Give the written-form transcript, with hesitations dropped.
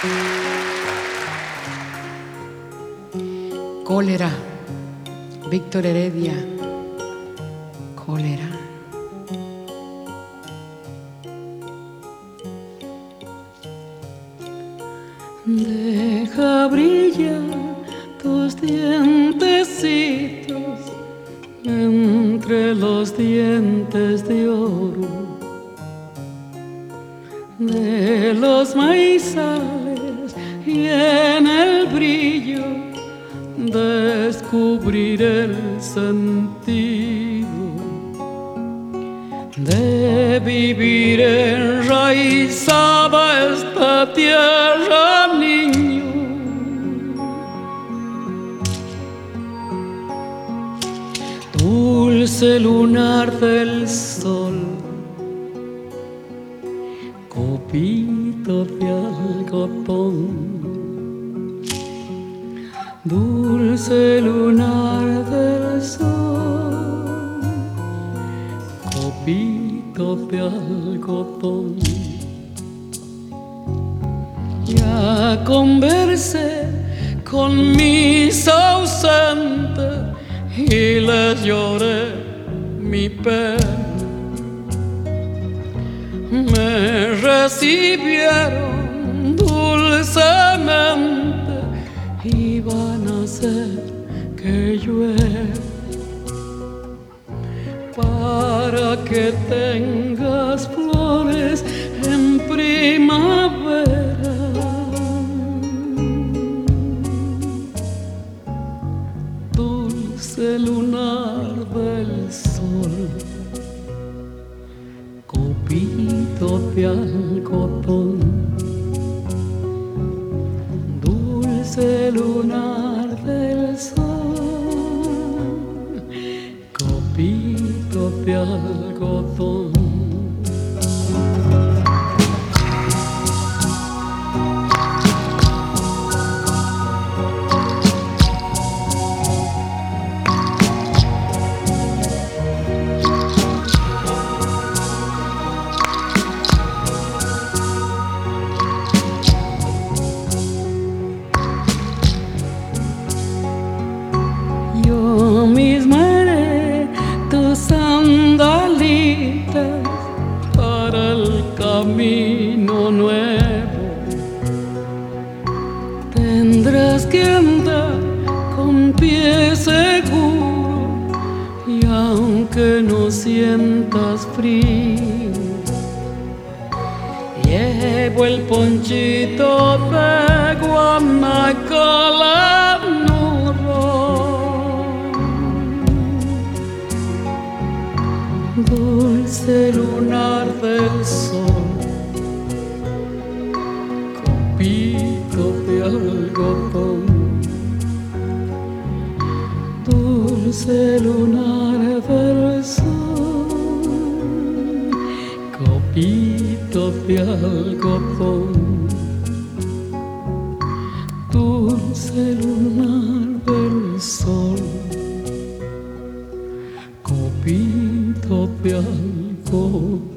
Cólera, Víctor Heredia. Cólera. Deja brillar tus dientecitos entre los dientes de oro de los maizales, y en el brillo descubrir el sentido de vivir enraizada esta tierra, niño. Dulce lunar del sol, copito de algodón. Dulce lunar del sol, copito de algodón. Ya conversé con mis ausentes y les lloré mi pena. Me recibieron dulcemente y van a hacer que llueva para que tengas flores en primavera. Dulce lunar del sol, copito de algodón. Dulce lunar del sol, copito de algodón. Yo misma haré tus sandalitas para el camino nuevo. Tendrás que andar con pie seguro, y aunque no sientas frío, llevo el ponchito de Guanacalanuro. Dulce lunar del sol, copito de algodón. Dulce lunar del sol, copito de algodón. Dulce lunar del sol, copito de algodón.